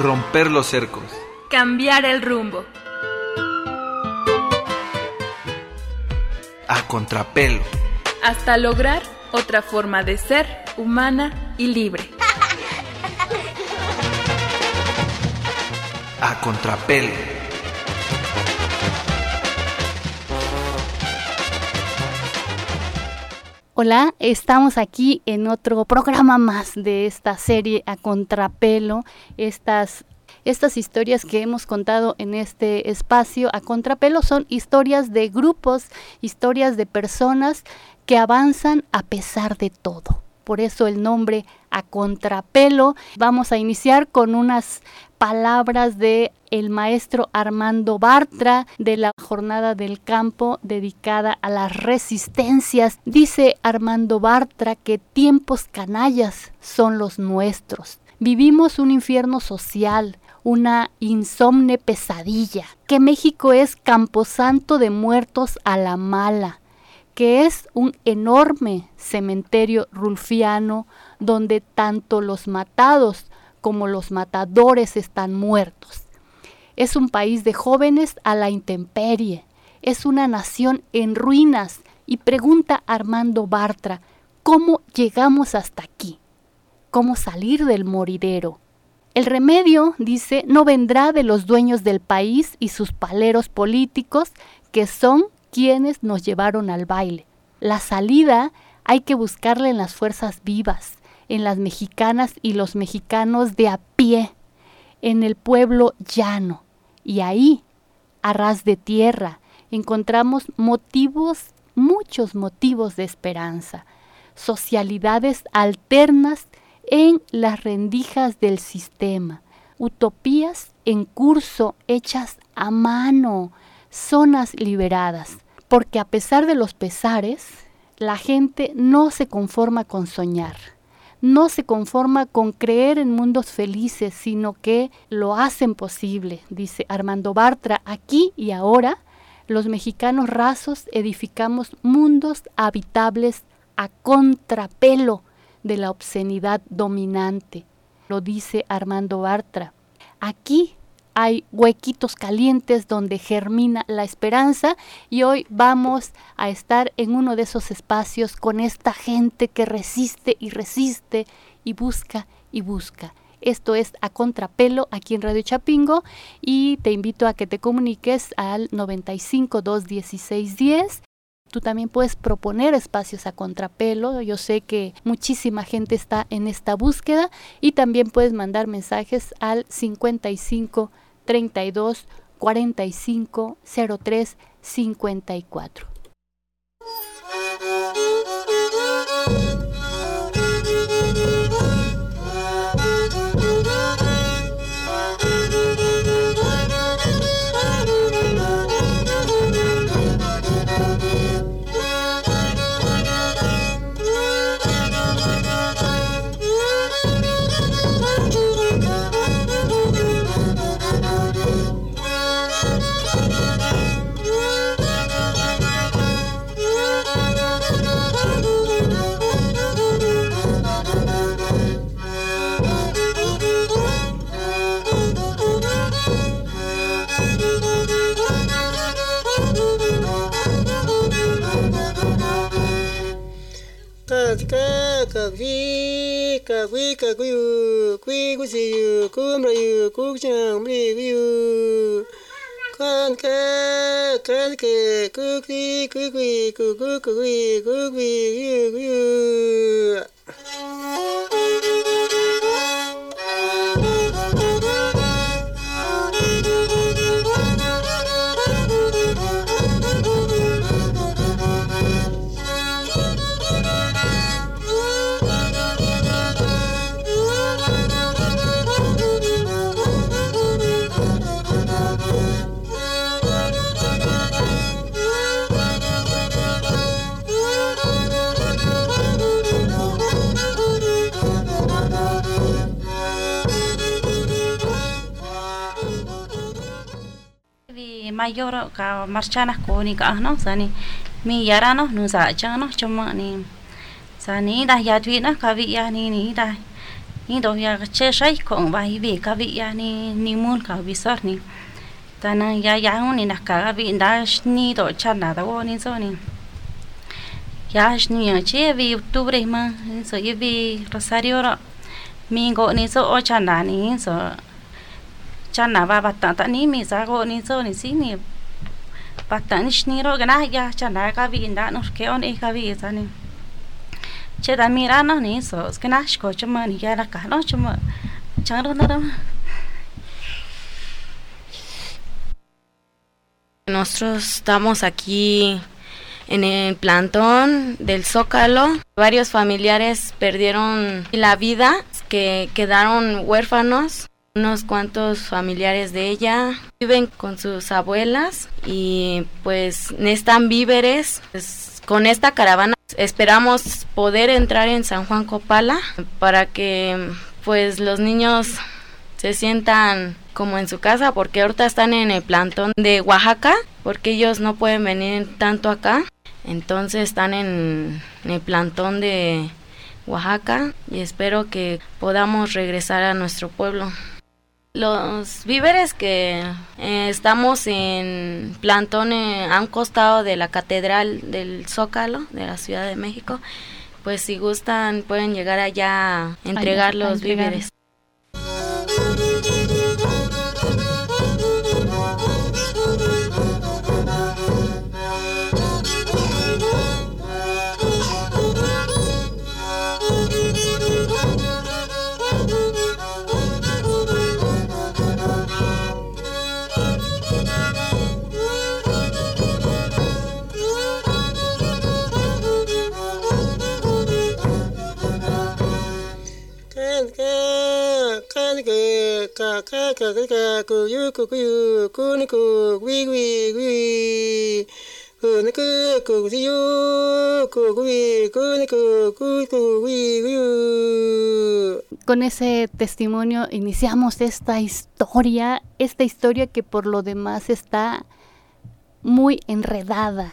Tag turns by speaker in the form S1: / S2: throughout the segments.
S1: romper los cercos,
S2: cambiar el rumbo,
S1: a contrapelo,
S2: hasta lograr otra forma de ser humana y libre.
S1: A contrapelo.
S3: Hola, estamos aquí en otro programa más de esta serie A Contrapelo. Estas historias que hemos contado en este espacio A Contrapelo son historias de grupos, historias de personas que avanzan a pesar de todo. Por eso el nombre A Contrapelo. Vamos a iniciar con unas palabras de el maestro Armando Bartra de la Jornada del Campo dedicada a las resistencias. Dice Armando Bartra que tiempos canallas son los nuestros. Vivimos un infierno social, una insomne pesadilla, que México es camposanto de muertos a la mala, que es un enorme cementerio rulfiano donde tanto los matados como los matadores están muertos. Es un país de jóvenes a la intemperie, es una nación en ruinas y pregunta Armando Bartra, ¿cómo llegamos hasta aquí? ¿Cómo salir del moridero? El remedio, dice, no vendrá de los dueños del país y sus paleros políticos, que son quienes nos llevaron al baile. La salida hay que buscarla en las fuerzas vivas, en las mexicanas y los mexicanos de a pie, en el pueblo llano. Y ahí, a ras de tierra, encontramos muchos motivos de esperanza, socialidades alternas en las rendijas del sistema, utopías en curso hechas a mano, zonas liberadas, porque a pesar de los pesares, la gente no se conforma con soñar, no se conforma con creer en mundos felices, sino que lo hacen posible, dice Armando Bartra. Aquí y ahora, los mexicanos rasos edificamos mundos habitables a contrapelo de la obscenidad dominante. Lo dice Armando Bartra. Aquí hay huequitos calientes donde germina la esperanza y hoy vamos a estar en uno de esos espacios con esta gente que resiste y resiste y busca y busca. Esto es A Contrapelo aquí en Radio Chapingo y te invito a que te comuniques al 95-216-10. Tú también puedes proponer espacios a contrapelo. Yo sé que muchísima gente está en esta búsqueda y también puedes mandar mensajes al 55 32 45 03 54.
S4: mayor ka marchanas konika no sani mi yarano nusa chano chama ni sani dah yatwina kavi ya ni dah ni do ya che shai con vai vi ka vi ya ni mun ka vi sar ni ta na ya ni na ka vi da ni do chan na do ni so ni ya ni che vi octubre ma so ye vi rosario ro mi go ni so o chan na ni so chan na ba ta ni mi sa go ni so ni si ni ta ni ro ga na ya chan na ka vi da no ke on e ka vi sa ni che da mira no ni so es que nasco chama ni ya la ka no chama changro nada.
S5: Nosotros estamos aquí en el plantón del Zócalo. Varios familiares perdieron la vida, que quedaron huérfanos. Unos cuantos familiares de ella viven con sus abuelas y pues necesitan víveres. Pues, con esta caravana esperamos poder entrar en San Juan Copala para que pues los niños se sientan como en su casa, porque ahorita están en el plantón de Oaxaca, porque ellos no pueden venir tanto acá. Entonces están en el plantón de Oaxaca y espero que podamos regresar a nuestro pueblo. Los víveres que estamos en plantón a un costado de la Catedral del Zócalo de la Ciudad de México, pues si gustan pueden llegar allá a entregar los víveres.
S3: Con ese testimonio iniciamos esta historia que por lo demás está muy enredada,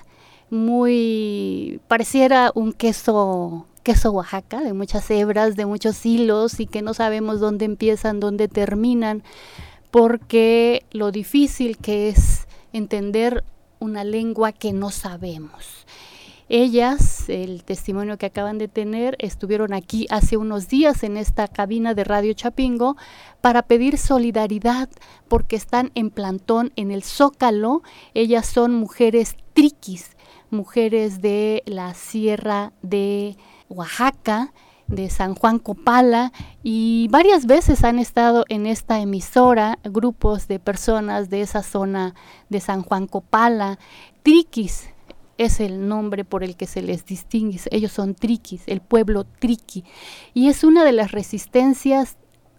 S3: muy pareciera un queso Oaxaca, de muchas hebras, de muchos hilos y que no sabemos dónde empiezan, dónde terminan, porque lo difícil que es entender una lengua que no sabemos. Ellas, el testimonio que acaban de tener, estuvieron aquí hace unos días en esta cabina de Radio Chapingo para pedir solidaridad porque están en plantón en el Zócalo. Ellas son mujeres triquis, mujeres de la Sierra de Oaxaca, de San Juan Copala, y varias veces han estado en esta emisora grupos de personas de esa zona de San Juan Copala. Triquis es el nombre por el que se les distingue, ellos son triquis, el pueblo triqui, y es una de las resistencias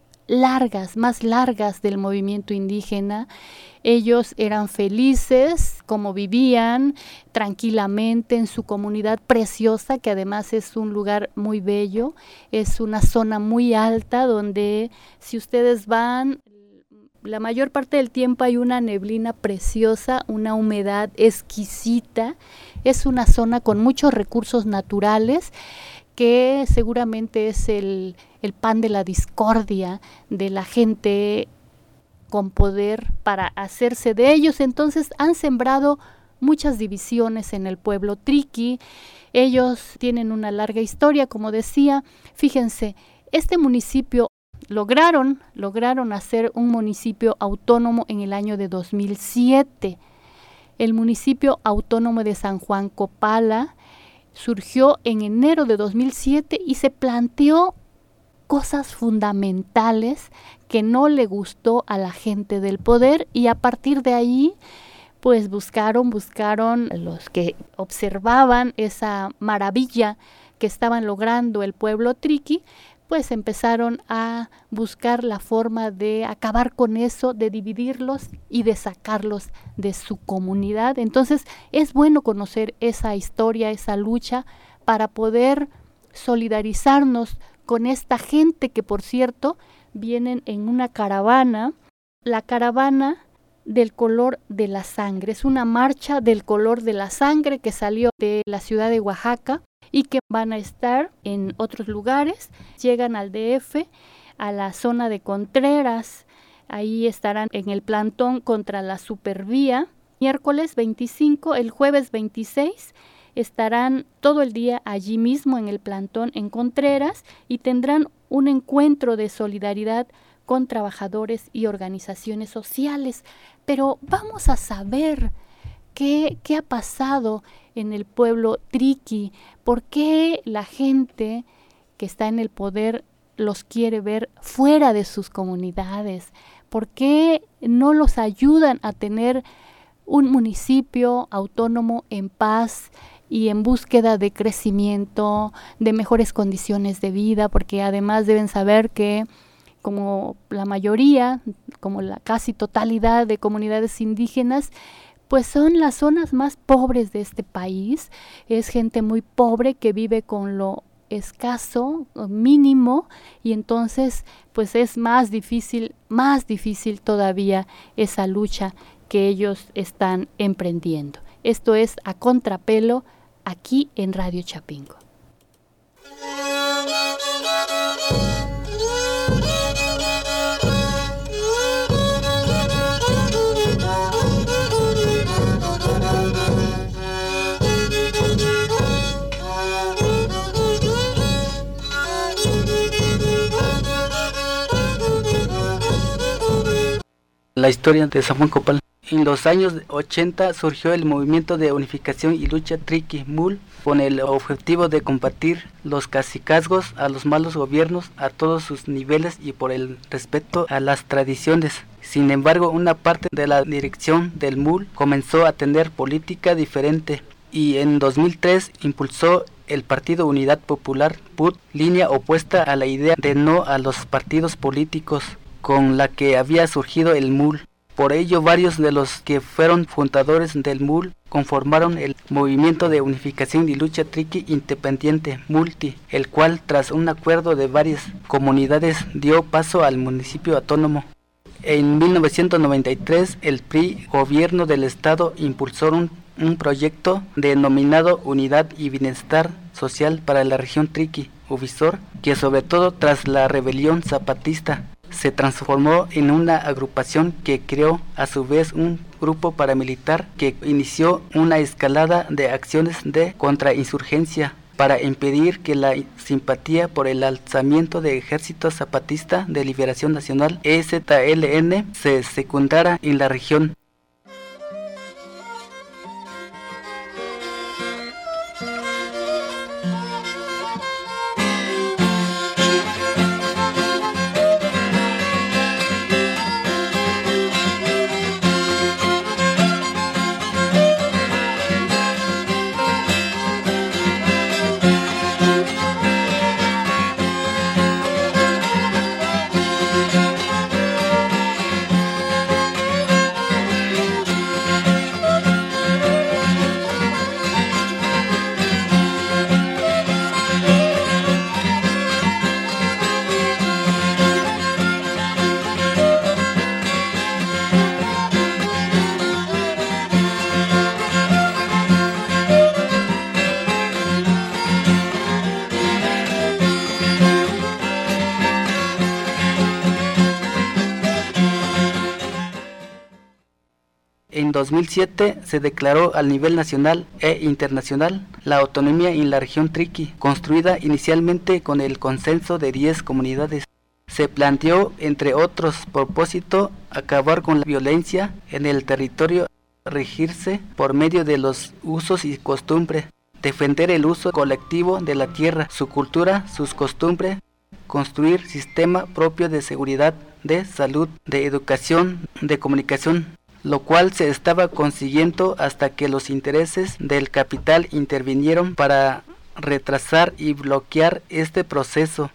S3: más largas del movimiento indígena. Ellos eran felices como vivían tranquilamente en su comunidad preciosa, que además es un lugar muy bello, es una zona muy alta donde si ustedes van, la mayor parte del tiempo hay una neblina preciosa, una humedad exquisita. Es una zona con muchos recursos naturales que seguramente es el pan de la discordia de la gente con poder para hacerse de ellos. Entonces han sembrado muchas divisiones en el pueblo triqui. Ellos tienen una larga historia, como decía. Fíjense, este municipio lograron hacer un municipio autónomo en el año de 2007. El municipio autónomo de San Juan Copala surgió en enero de 2007 y se planteó cosas fundamentales que no le gustó a la gente del poder, y a partir de ahí pues buscaron los que observaban esa maravilla que estaban logrando el pueblo triqui, pues empezaron a buscar la forma de acabar con eso, de dividirlos y de sacarlos de su comunidad. Entonces es bueno conocer esa historia, esa lucha, para poder solidarizarnos con esta gente que, por cierto, vienen en una caravana, la caravana del color de la sangre. Es una marcha del color de la sangre que salió de la ciudad de Oaxaca y que van a estar en otros lugares. Llegan al DF a la zona de Contreras. Ahí estarán en el plantón contra la supervía. Miércoles 25, el jueves 26, estarán todo el día allí mismo en el plantón en Contreras y tendrán un encuentro de solidaridad con trabajadores y organizaciones sociales. Pero vamos a saber qué ha pasado en el pueblo triqui, por qué la gente que está en el poder los quiere ver fuera de sus comunidades, por qué no los ayudan a tener un municipio autónomo en paz y en búsqueda de crecimiento, de mejores condiciones de vida, porque además deben saber que como la mayoría, como la casi totalidad de comunidades indígenas, pues son las zonas más pobres de este país. Es gente muy pobre que vive con lo escaso, mínimo, y entonces pues es más difícil todavía esa lucha que ellos están emprendiendo. Esto es A Contrapelo, aquí en Radio Chapingo.
S6: La historia de San Juan Copal. En los años 80 surgió el movimiento de unificación y lucha Triqui-Mul con el objetivo de combatir los cacicazgos, a los malos gobiernos a todos sus niveles y por el respeto a las tradiciones. Sin embargo, una parte de la dirección del MUL comenzó a tener política diferente y en 2003 impulsó el Partido Unidad Popular, PUT, línea opuesta a la idea de no a los partidos políticos con la que había surgido el MUL. Por ello, varios de los que fueron fundadores del MUL conformaron el Movimiento de Unificación y Lucha Triqui Independiente, MULTI, el cual, tras un acuerdo de varias comunidades, dio paso al municipio autónomo. En 1993, el PRI, gobierno del estado, impulsó un proyecto denominado Unidad y Bienestar Social para la región Triqui, Uvisor, que sobre todo tras la rebelión zapatista, se transformó en una agrupación que creó a su vez un grupo paramilitar que inició una escalada de acciones de contrainsurgencia para impedir que la simpatía por el alzamiento del Ejército Zapatista de Liberación Nacional, EZLN, se secundara en la región. En 2007 se declaró al nivel nacional e internacional la autonomía en la región Triqui, construida inicialmente con el consenso de 10 comunidades. Se planteó, entre otros propósitos, acabar con la violencia en el territorio, regirse por medio de los usos y costumbres, defender el uso colectivo de la tierra, su cultura, sus costumbres, construir sistema propio de seguridad, de salud, de educación, de comunicación, lo cual se estaba consiguiendo hasta que los intereses del capital intervinieron para retrasar y bloquear este proceso.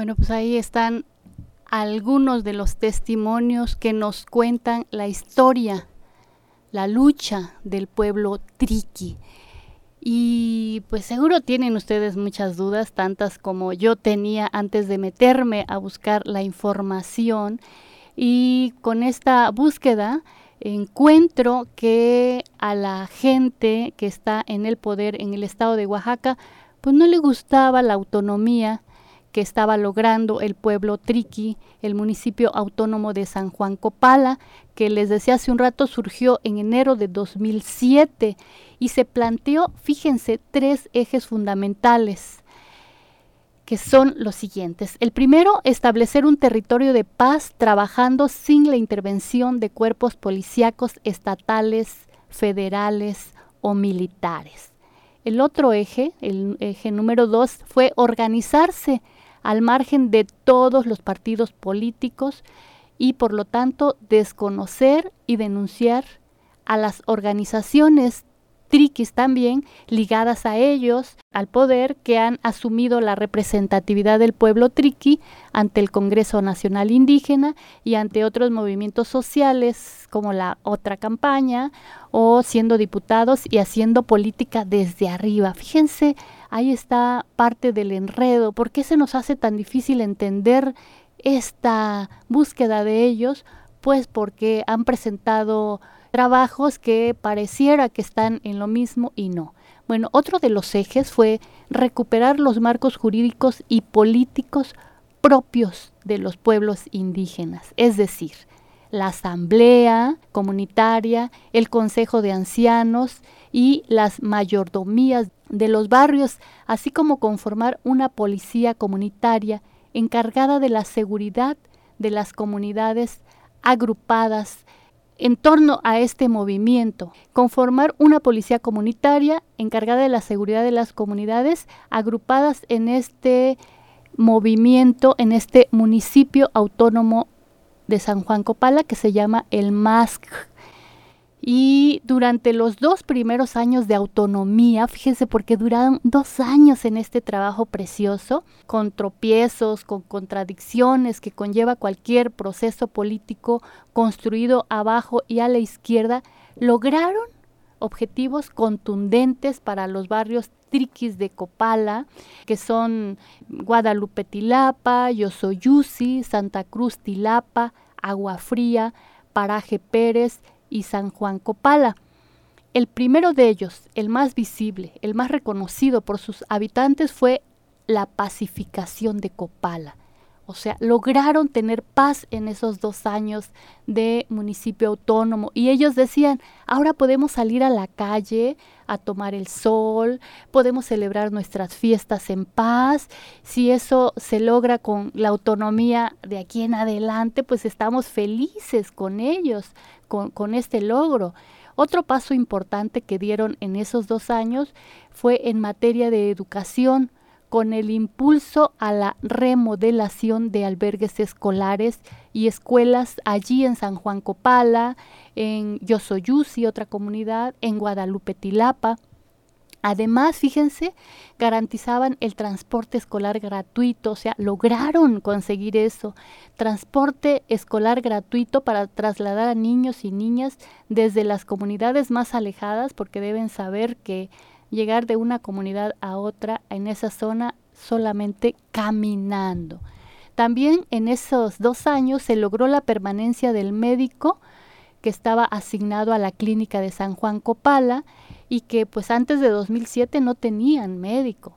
S3: Bueno, pues ahí están algunos de los testimonios que nos cuentan la historia, la lucha del pueblo triqui. Y pues seguro tienen ustedes muchas dudas, tantas como yo tenía antes de meterme a buscar la información. Y con esta búsqueda encuentro que a la gente que está en el poder en el estado de Oaxaca, pues no le gustaba la autonomía que estaba logrando el pueblo triqui, el municipio autónomo de San Juan Copala, que les decía hace un rato surgió en enero de 2007 y se planteó, fíjense, 3 ejes fundamentales, que son los siguientes. El primero, establecer un territorio de paz trabajando sin la intervención de cuerpos policíacos estatales, federales o militares. El otro eje, el eje número 2, fue organizarse al margen de todos los partidos políticos y por lo tanto desconocer y denunciar a las organizaciones triquis también ligadas a ellos, al poder, que han asumido la representatividad del pueblo triqui ante el Congreso Nacional Indígena y ante otros movimientos sociales como la otra campaña o siendo diputados y haciendo política desde arriba. Fíjense, ahí está parte del enredo. ¿Por qué se nos hace tan difícil entender esta búsqueda de ellos? Pues porque han presentado trabajos que pareciera que están en lo mismo y no. Bueno, otro de los ejes fue recuperar los marcos jurídicos y políticos propios de los pueblos indígenas, es decir, la asamblea comunitaria, el consejo de ancianos y las mayordomías de los barrios, así como conformar una policía comunitaria encargada de la seguridad de las comunidades agrupadas en torno a este movimiento, conformar una policía comunitaria encargada de la seguridad de las comunidades agrupadas en este movimiento, en este municipio autónomo de San Juan Copala que se llama el MASC. Y durante los 2 primeros años de autonomía, fíjense, porque duraron 2 años en este trabajo precioso, con tropiezos, con contradicciones que conlleva cualquier proceso político construido abajo y a la izquierda, lograron objetivos contundentes para los barrios triquis de Copala, que son Guadalupe Tilapa, Yosoyusi, Santa Cruz Tilapa, Agua Fría, Paraje Pérez y San Juan Copala. El primero de ellos, el más visible, el más reconocido por sus habitantes, fue la pacificación de Copala. O sea, lograron tener paz en esos 2 años de municipio autónomo. Y ellos decían, ahora podemos salir a la calle a tomar el sol, podemos celebrar nuestras fiestas en paz. Si eso se logra con la autonomía de aquí en adelante, pues estamos felices con ellos, con este logro. Otro paso importante que dieron en esos 2 años fue en materia de educación, con el impulso a la remodelación de albergues escolares y escuelas allí en San Juan Copala, en Yosoyusi, otra comunidad, en Guadalupe Tilapa. Además, fíjense, garantizaban el transporte escolar gratuito, o sea, lograron conseguir eso, transporte escolar gratuito para trasladar a niños y niñas desde las comunidades más alejadas, porque deben saber que llegar de una comunidad a otra en esa zona solamente caminando. También en esos 2 años se logró la permanencia del médico que estaba asignado a la clínica de San Juan Copala y que pues antes de 2007 no tenían médico.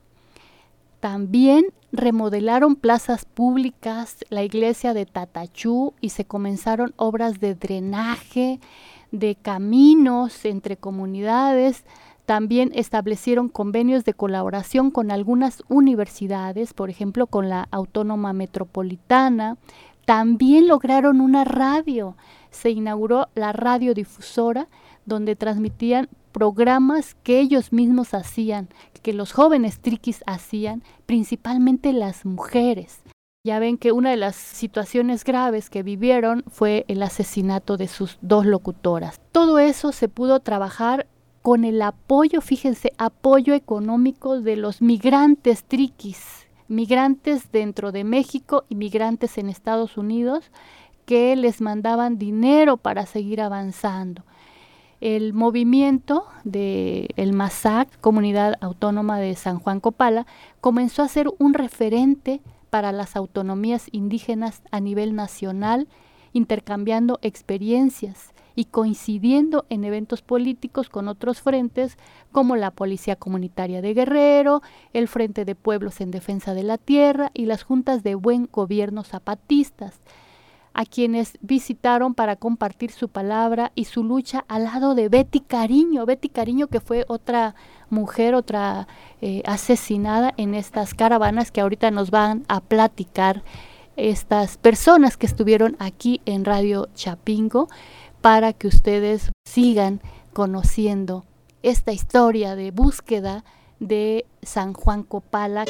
S3: También remodelaron plazas públicas, la iglesia de Tatachú, y se comenzaron obras de drenaje, de caminos entre comunidades. También establecieron convenios de colaboración con algunas universidades, por ejemplo con la Autónoma Metropolitana. También lograron una radio. Se inauguró la radiodifusora donde transmitían programas que ellos mismos hacían, que los jóvenes triquis hacían, principalmente las mujeres. Ya ven que una de las situaciones graves que vivieron fue el asesinato de sus 2 locutoras. Todo eso se pudo trabajar con el apoyo, fíjense, apoyo económico de los migrantes triquis, migrantes dentro de México y migrantes en Estados Unidos que les mandaban dinero para seguir avanzando. El movimiento del MASAC, Comunidad Autónoma de San Juan Copala, comenzó a ser un referente para las autonomías indígenas a nivel nacional, intercambiando experiencias y coincidiendo en eventos políticos con otros frentes como la Policía Comunitaria de Guerrero, el Frente de Pueblos en Defensa de la Tierra y las juntas de buen gobierno zapatistas, a quienes visitaron para compartir su palabra y su lucha al lado de Betty Cariño, que fue otra mujer, asesinada en estas caravanas que ahorita nos van a platicar estas personas que estuvieron aquí en Radio Chapingo, para que ustedes sigan conociendo esta historia de búsqueda de San Juan Copala.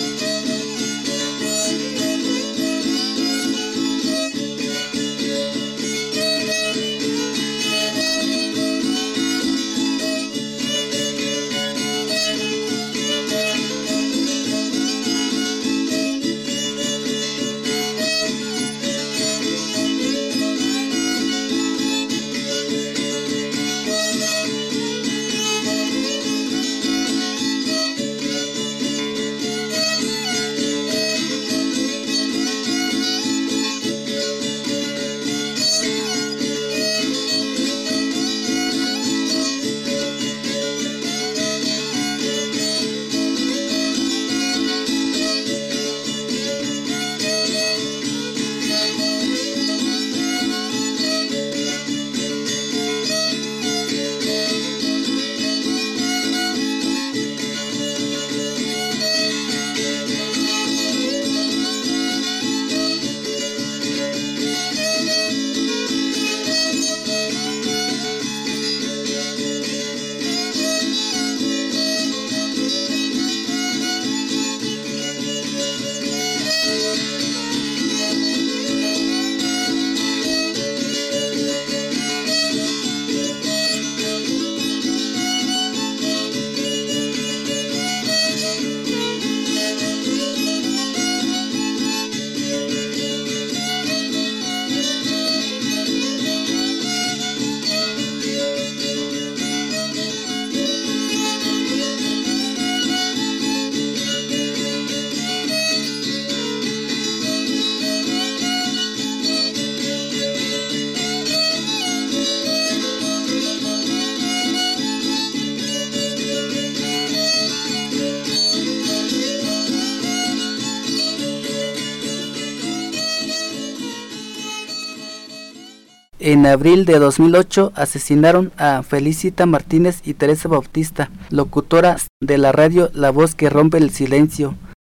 S6: En abril de 2008 asesinaron a Felicita Martínez y Teresa Bautista, locutoras de la radio La Voz que Rompe el Silencio.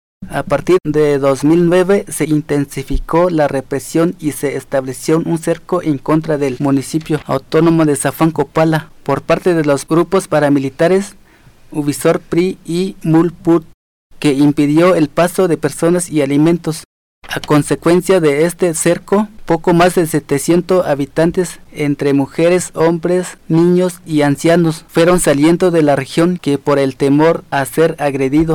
S6: A partir de 2009 se intensificó la represión y se estableció un cerco en contra del municipio autónomo de San Juan Copala por parte de los grupos paramilitares Uvisor, PRI y Mulput, que impidió el paso de personas y alimentos. A consecuencia de este cerco, poco más de 700 habitantes, entre mujeres, hombres, niños y ancianos, fueron saliendo de la región que por el temor a ser agredido.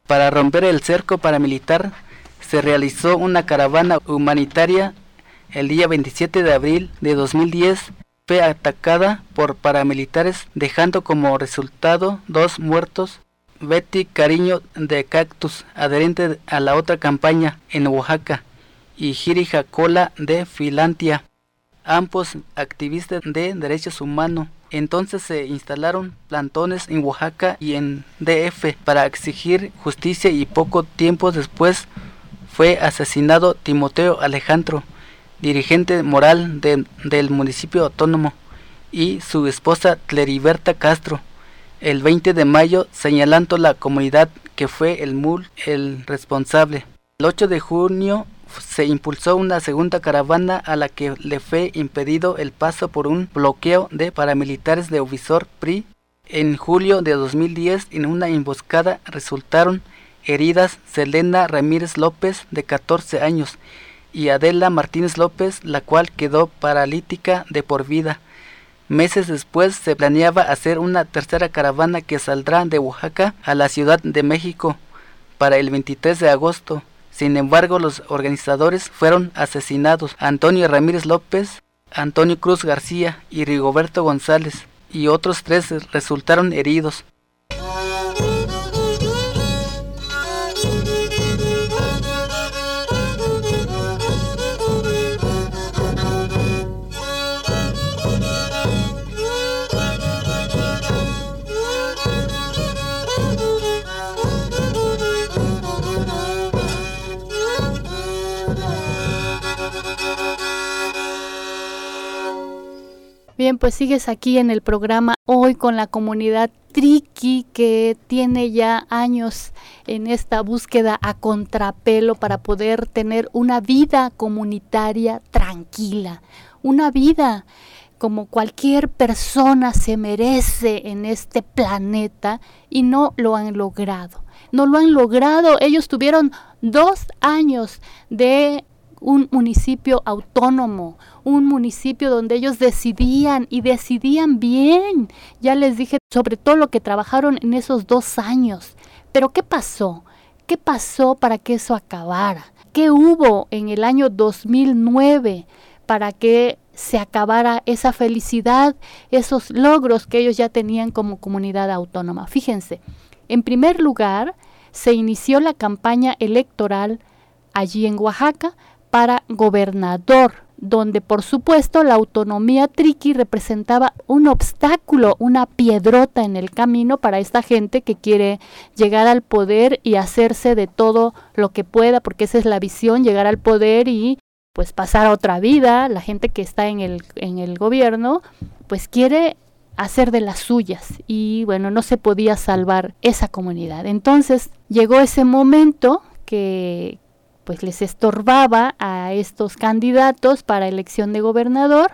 S6: Para romper el cerco paramilitar se realizó una caravana humanitaria el día 27 de abril de 2010. Fue atacada por paramilitares, dejando como resultado 2 muertos. Betty Cariño de Cactus, adherente a la otra campaña en Oaxaca, y Giri Jacola de Filantia, ambos activistas de derechos humanos. Entonces se instalaron plantones en Oaxaca y en DF para exigir justicia, y poco tiempo después fue asesinado Timoteo Alejandro, dirigente moral del municipio autónomo, y su esposa Tleriberta Castro, el 20 de mayo, señalando la comunidad que fue el MUL el responsable. El 8 de junio se impulsó una segunda caravana a la que le fue impedido el paso por un bloqueo de paramilitares de Ovisor PRI. En julio de 2010, en una emboscada resultaron heridas Selena Ramírez López, de 14 años, y Adela Martínez López, la cual quedó paralítica de por vida. Meses después se planeaba hacer una tercera caravana que saldrá de Oaxaca a la Ciudad de México para el 23 de agosto. Sin embargo, los organizadores fueron asesinados: Antonio Ramírez López, Antonio Cruz García y Rigoberto González, y otros 3 resultaron heridos.
S3: Bien, pues sigues aquí en el programa hoy con la comunidad Triqui, que tiene ya años en esta búsqueda a contrapelo para poder tener una vida comunitaria tranquila, una vida como cualquier persona se merece en este planeta, y no lo han logrado. No lo han logrado. Ellos tuvieron 2 años de un municipio autónomo, un municipio donde ellos decidían, y decidían bien. Ya les dije sobre todo lo que trabajaron en esos 2 años. Pero ¿qué pasó? ¿Qué pasó para que eso acabara? ¿Qué hubo en el año 2009 para que se acabara esa felicidad, esos logros que ellos ya tenían como comunidad autónoma? Fíjense, en primer lugar, se inició la campaña electoral allí en Oaxaca para gobernador, donde por supuesto la autonomía triqui representaba un obstáculo, una piedrota en el camino para esta gente que quiere llegar al poder y hacerse de todo lo que pueda, porque esa es la visión, llegar al poder y pues pasar a otra vida. La gente que está en el gobierno pues quiere hacer de las suyas, y bueno, no se podía salvar esa comunidad. Entonces llegó ese momento que pues les estorbaba a estos candidatos para elección de gobernador,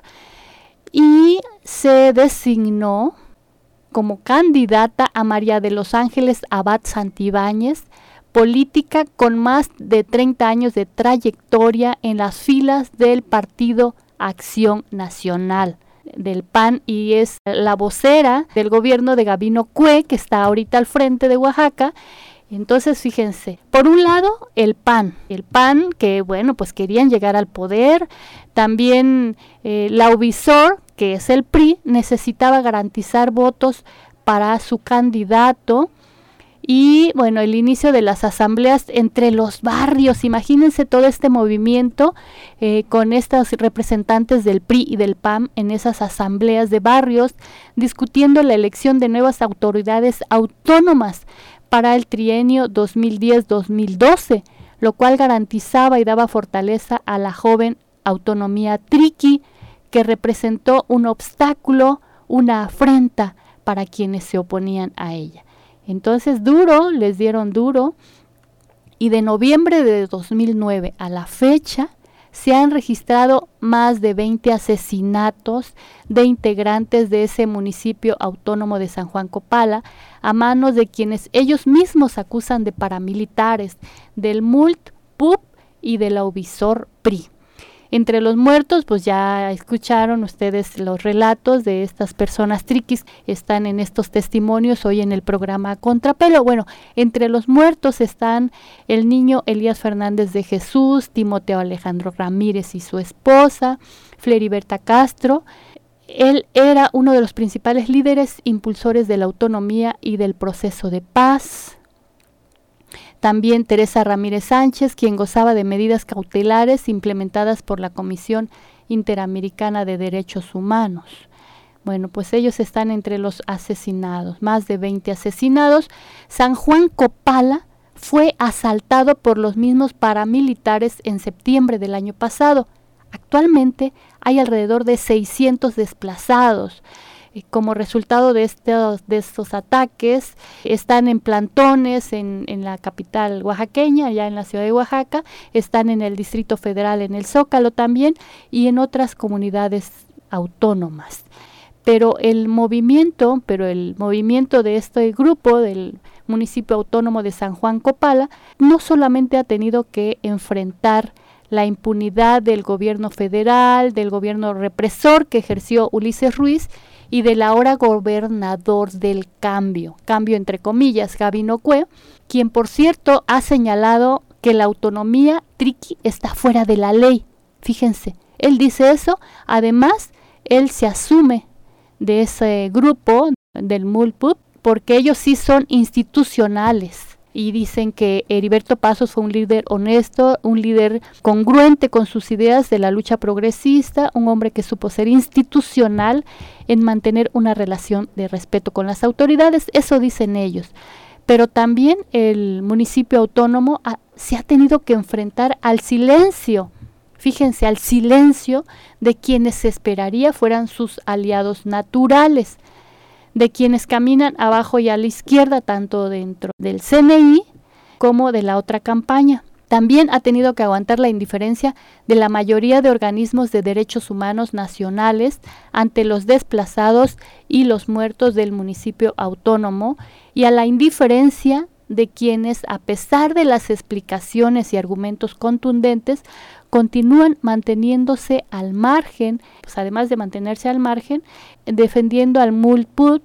S3: y se designó como candidata a María de los Ángeles Abad Santibáñez, política con más de 30 años de trayectoria en las filas del Partido Acción Nacional, del PAN, y es la vocera del gobierno de Gabino Cue, que está ahorita al frente de Oaxaca. Entonces, fíjense, por un lado el PAN que bueno, pues querían llegar al poder. También la Ovisor, que es el PRI, necesitaba garantizar votos para su candidato. Y bueno, el inicio de las asambleas entre los barrios, imagínense todo este movimiento con estos representantes del PRI y del PAN en esas asambleas de barrios, discutiendo la elección de nuevas autoridades autónomas para el trienio 2010-2012, lo cual garantizaba y daba fortaleza a la joven autonomía triqui, que representó un obstáculo, una afrenta para quienes se oponían a ella. Entonces les dieron duro, y de noviembre de 2009 a la fecha se han registrado más de 20 asesinatos de integrantes de ese municipio autónomo de San Juan Copala a manos de quienes ellos mismos acusan de paramilitares, del MULT, PUP y de la Ovisor PRI. Entre los muertos, pues ya escucharon ustedes los relatos de estas personas triquis, están en estos testimonios hoy en el programa Contrapelo. Bueno, entre los muertos están el niño Elías Fernández de Jesús, Timoteo Alejandro Ramírez y su esposa, Fleriberta Castro. Él era uno de los principales líderes impulsores de la autonomía y del proceso de paz. También Teresa Ramírez Sánchez, quien gozaba de medidas cautelares implementadas por la Comisión Interamericana de Derechos Humanos. Bueno, pues ellos están entre los asesinados, más de 20 asesinados. San Juan Copala fue asaltado por los mismos paramilitares en septiembre del año pasado. Actualmente hay alrededor de 600 desplazados. Como resultado de estos ataques, están en plantones en la capital oaxaqueña, allá en la ciudad de Oaxaca, están en el Distrito Federal, en el Zócalo también, y en otras comunidades autónomas. Pero el movimiento de este grupo del municipio autónomo de San Juan Copala no solamente ha tenido que enfrentar la impunidad del gobierno federal, del gobierno represor que ejerció Ulises Ruiz y del ahora gobernador del cambio entre comillas, Gabino Cue, quien por cierto ha señalado que la autonomía triqui está fuera de la ley. Fíjense, él dice eso, además él se asume de ese grupo del MULPUT porque ellos sí son institucionales. Y dicen que Heriberto Pasos fue un líder honesto, un líder congruente con sus ideas de la lucha progresista, un hombre que supo ser institucional en mantener una relación de respeto con las autoridades, eso dicen ellos. Pero también el municipio autónomo se ha tenido que enfrentar al silencio, fíjense, al silencio de quienes se esperaría fueran sus aliados naturales, de quienes caminan abajo y a la izquierda, tanto dentro del CNI como de la otra campaña. También ha tenido que aguantar la indiferencia de la mayoría de organismos de derechos humanos nacionales ante los desplazados y los muertos del municipio autónomo y a la indiferencia de quienes, a pesar de las explicaciones y argumentos contundentes, continúan manteniéndose al margen, pues además de mantenerse al margen, defendiendo al MULPUT,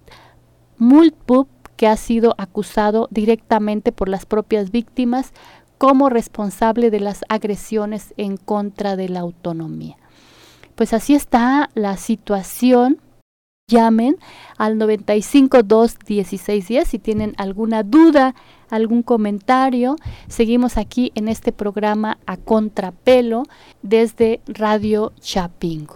S3: que ha sido acusado directamente por las propias víctimas como responsable de las agresiones en contra de la autonomía. Pues así está la situación. Llamen al 95-2-16-10 si tienen alguna duda, algún comentario. Seguimos aquí en este programa A Contrapelo desde Radio Chapingo.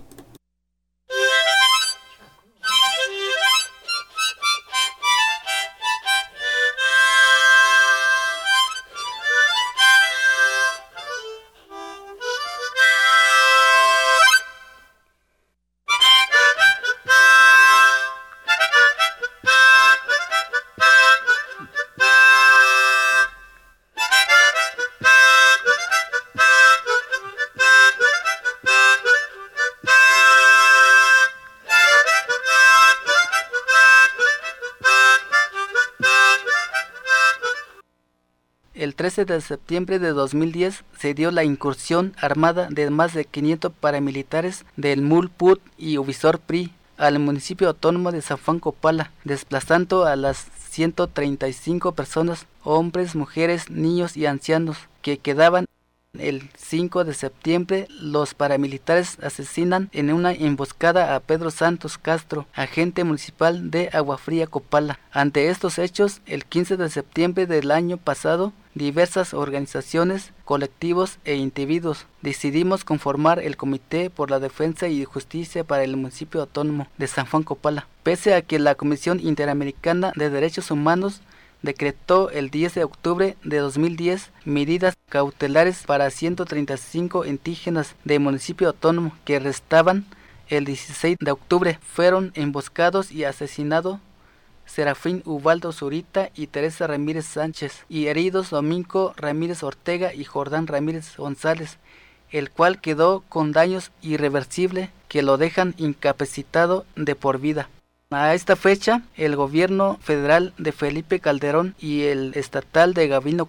S6: El 13 de septiembre de 2010 se dio la incursión armada de más de 500 paramilitares del MULPUT y Uvisor PRI al municipio autónomo de San Juan Copala, desplazando a las 135 personas, hombres, mujeres, niños y ancianos, que quedaban. El 5 de septiembre, los paramilitares asesinan en una emboscada a Pedro Santos Castro, agente municipal de Agua Fría Copala. Ante estos hechos, el 15 de septiembre del año pasado, diversas organizaciones, colectivos e individuos decidimos conformar el Comité por la Defensa y Justicia para el municipio autónomo de San Juan Copala. Pese a que la Comisión Interamericana de Derechos Humanos decretó el 10 de octubre de 2010 medidas cautelares para 135 indígenas del municipio autónomo que restaban, el 16 de octubre fueron emboscados y asesinados Serafín Ubaldo Zurita y Teresa Ramírez Sánchez, y heridos Domingo Ramírez Ortega y Jordán Ramírez González, el cual quedó con daños irreversibles que lo dejan incapacitado de por vida. A esta fecha, el gobierno federal de Felipe Calderón y el estatal de Gabino Cue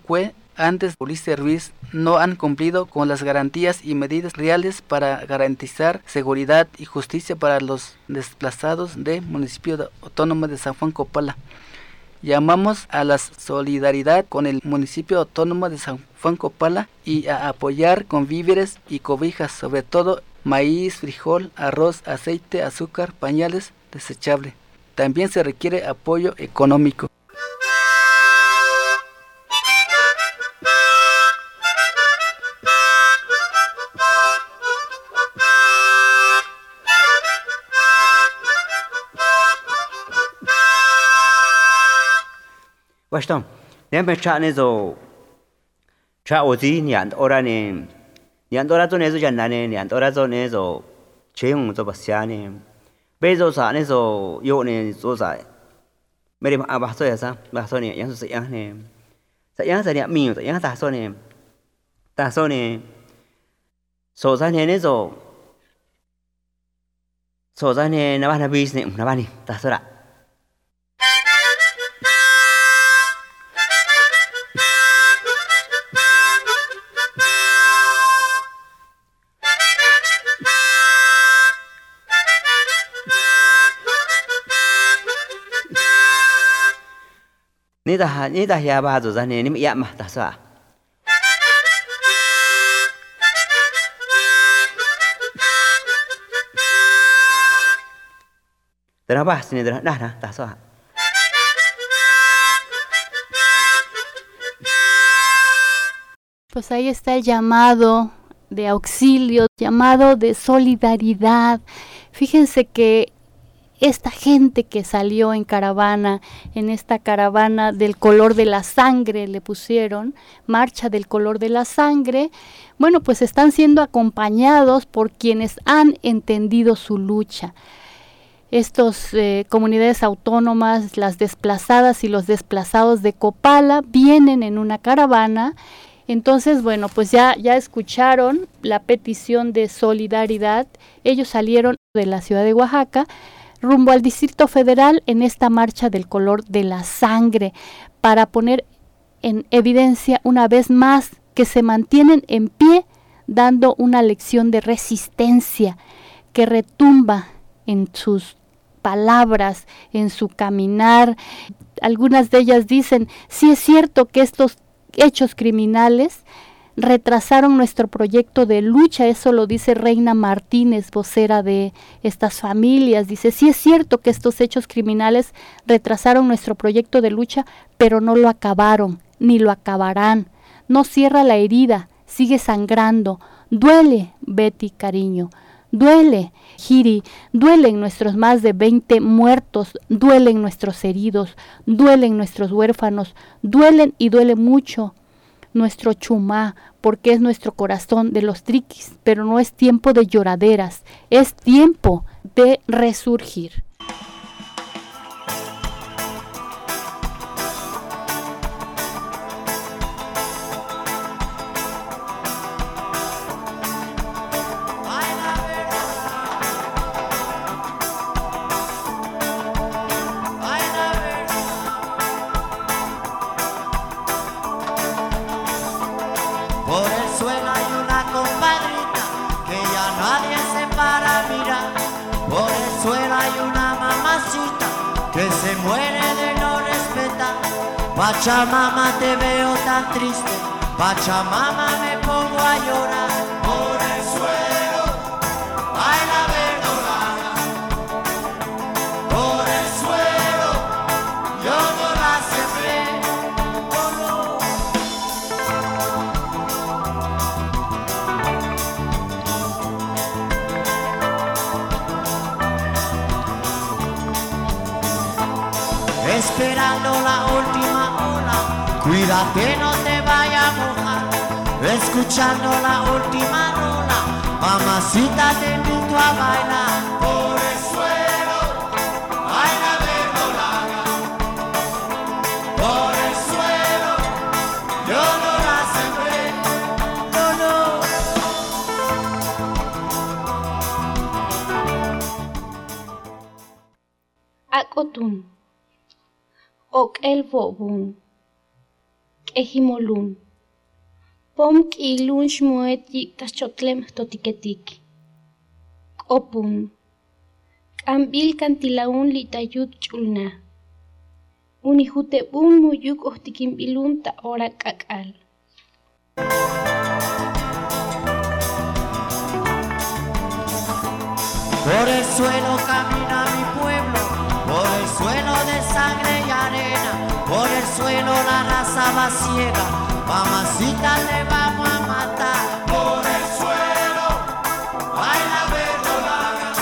S6: antes Ulises Ruiz no han cumplido con las garantías y medidas reales para garantizar seguridad y justicia para los desplazados del municipio autónomo de San Juan Copala. Llamamos a la solidaridad con el municipio autónomo de San Juan Copala y a apoyar con víveres y cobijas, sobre todo maíz, frijol, arroz, aceite, azúcar, pañales desechables. También se requiere apoyo económico.
S7: Basta, nem chane zo cha ozi nian ora ne nian ora zo ne zo janane nian ora zo ne zo cheung zo basiane bezo sa ne zo yo ne zo sa mere ma ba so ya sa ba so ne yang so yang ne sa yang sa ne mi so yang sa so ne so sa ne zo so sa ne na ba na bis ne na ba ni ta so ra ni dah ya ba zo zane ni ya ma ta sa Dara ba sini dara dah ta sa
S3: Pues ahí está el llamado de auxilio, llamado de solidaridad. Fíjense que esta gente que salió en caravana, en esta caravana del color de la sangre, le pusieron, marcha del color de la sangre, bueno, pues están siendo acompañados por quienes han entendido su lucha. Estos comunidades autónomas, las desplazadas y los desplazados de Copala, vienen en una caravana. Entonces, bueno, pues ya escucharon la petición de solidaridad. Ellos salieron de la ciudad de Oaxaca rumbo al Distrito Federal en esta marcha del color de la sangre, para poner en evidencia una vez más que se mantienen en pie, dando una lección de resistencia que retumba en sus palabras, en su caminar. Algunas de ellas dicen: sí es cierto que estos hechos criminales retrasaron nuestro proyecto de lucha. Eso lo dice Reina Martínez, vocera de estas familias. Dice: sí es cierto que estos hechos criminales retrasaron nuestro proyecto de lucha, pero no lo acabaron, ni lo acabarán. No cierra la herida, sigue sangrando. Duele, Betty, cariño. Duele, Giri, duelen nuestros más de 20 muertos, duelen nuestros heridos, duelen nuestros huérfanos, duelen y duele mucho nuestro chumá, porque es nuestro corazón de los triquis, pero no es tiempo de lloraderas, es tiempo de resurgir.
S8: Que se muere de no respetar. Pachamama, te veo tan triste. Pachamama, me pongo a llorar. Por el suelo, ay la verdolaga. Por el suelo, yo no la sembré. Oh, no. Esperando la última ola, cuídate no te vaya a mojar. Escuchando la última rola, mamacita te invito a bailar. Por el suelo, ay la verdolaga. Por el suelo, yo no la sembré. No, no.
S9: Akotun Ok el bobun, ejimolun, Pom kilunch moet yiktas chotlem totiketiki. Opun. Ambil kantilaun litayut chulna. Unihute un muyuk ohtikimbilun ta ora kakal.
S8: Por el suelo camina mi pueblo, por el suelo de sangre y arena, por el suelo la raza va ciega, mamacita le vamos a matar. Por el suelo, baila verdolaga,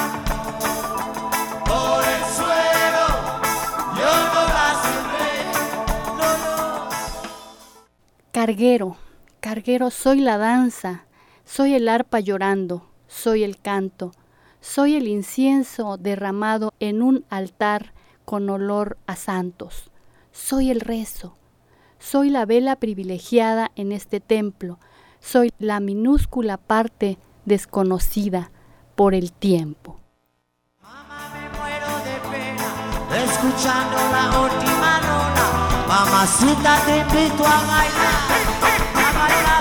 S8: por el suelo, yo no la sembré, no.
S3: Carguero, carguero, soy la danza, soy el arpa llorando, soy el canto. Soy el incienso derramado en un altar con olor a santos. Soy el rezo. Soy la vela privilegiada en este templo. Soy la minúscula parte desconocida por el tiempo.
S8: Mamá, me muero de pena, escuchando la última rola. Mamacita, te invito a bailar, a bailar,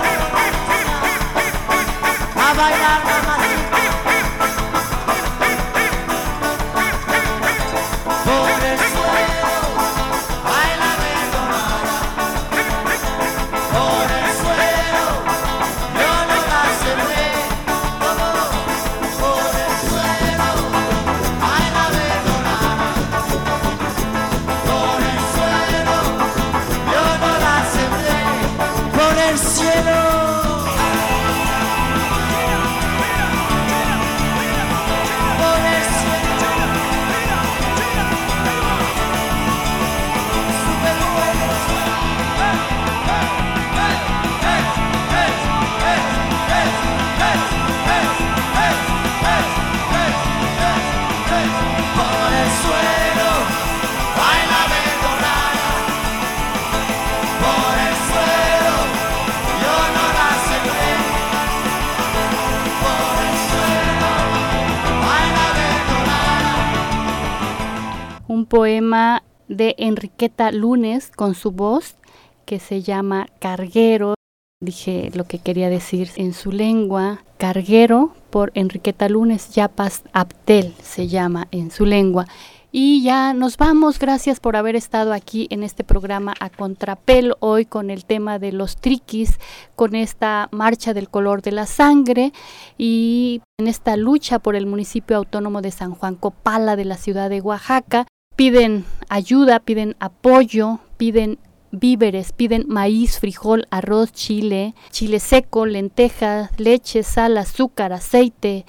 S8: a bailar, mamacita. Por el suelo, baila verdolaga. Por el suelo, yo no la sembré. Por el suelo, baila verdolaga. Por el suelo, yo no la sembré. Por el cielo.
S3: Un poema de Enriqueta Lunes con su voz que se llama Carguero. Dije lo que quería decir en su lengua. Carguero por Enriqueta Lunes, Yapas Abtel se llama en su lengua. Y ya nos vamos, gracias por haber estado aquí en este programa a contrapelo hoy con el tema de los triquis, con esta marcha del color de la sangre y en esta lucha por el municipio autónomo de San Juan Copala de la ciudad de Oaxaca. Piden ayuda, piden apoyo, piden víveres, piden maíz, frijol, arroz, chile seco, lentejas, leche, sal, azúcar, aceite,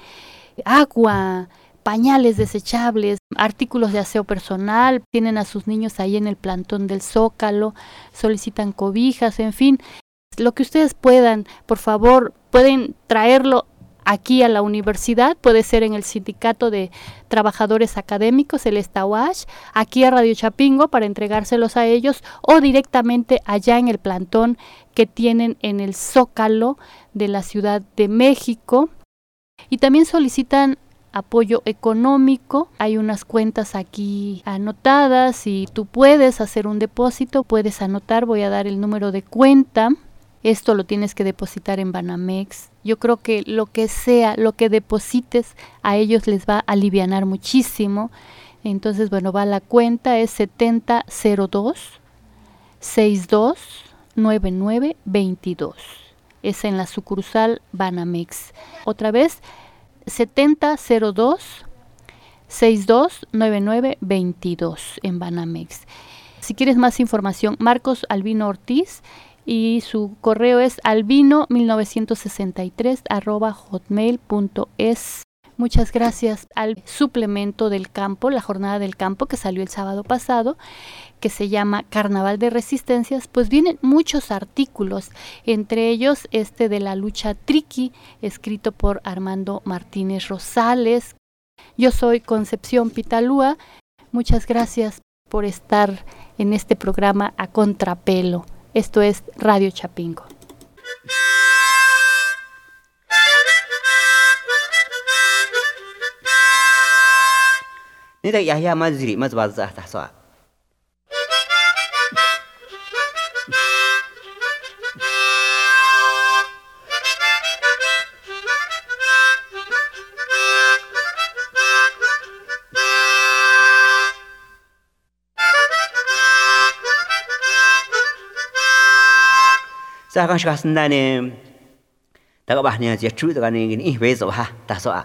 S3: agua, pañales desechables, artículos de aseo personal, tienen a sus niños ahí en el plantón del Zócalo, solicitan cobijas, en fin, lo que ustedes puedan, por favor, pueden traerlo aquí a la universidad, puede ser en el Sindicato de Trabajadores Académicos, el Estahuash, aquí a Radio Chapingo para entregárselos a ellos o directamente allá en el plantón que tienen en el Zócalo de la Ciudad de México. Y también solicitan apoyo económico, hay unas cuentas aquí anotadas y tú puedes hacer un depósito, puedes anotar, voy a dar el número de cuenta. Esto lo tienes que depositar en Banamex. Yo creo que lo que sea, lo que deposites, a ellos les va a alivianar muchísimo. Entonces, bueno, va la cuenta, es 7002-629922. Es en la sucursal Banamex. Otra vez, 7002-629922 en Banamex. Si quieres más información, Marcos Albino Ortiz, y su correo es albino1963@hotmail.es. Muchas gracias al suplemento del campo, la jornada del campo que salió el sábado pasado, que se llama Carnaval de Resistencias, pues vienen muchos artículos, entre ellos este de la lucha triqui, escrito por Armando Martínez Rosales. Yo soy Concepción Pitalúa, muchas gracias por estar en este programa a contrapelo. Esto es Radio Chapingo.
S7: Ni tak yahya mazri mazbazah tahsa. Sakan shkasndane taga bahnya jechu taga ni ini bezo ha tasoa.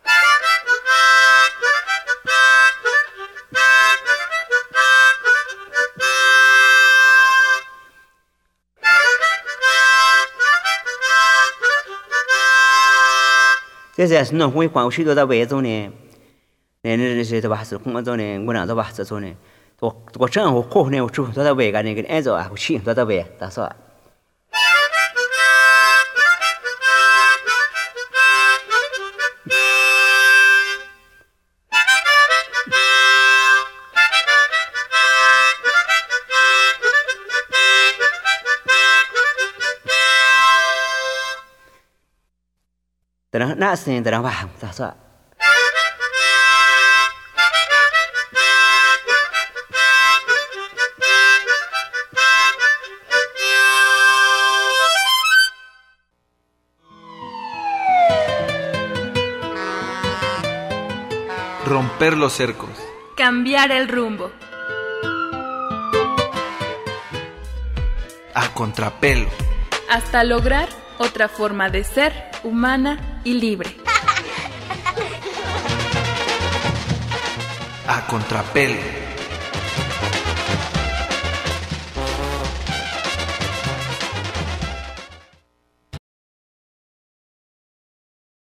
S7: Thế nó huy quảng sĩ đó về rồi nè nên sẽ tập sự cũng rồi nè muốn nào tập sự rồi nè tôi chân hồ khô nè chú tôi về cái này cái em rồi à sĩ tôi về ta sao Terang nak sen terang faham tak so.
S1: Romper los cercos.
S2: Cambiar el rumbo.
S1: A contrapelo.
S2: Hasta lograr otra forma de ser humana y libre.
S1: A contrapelo.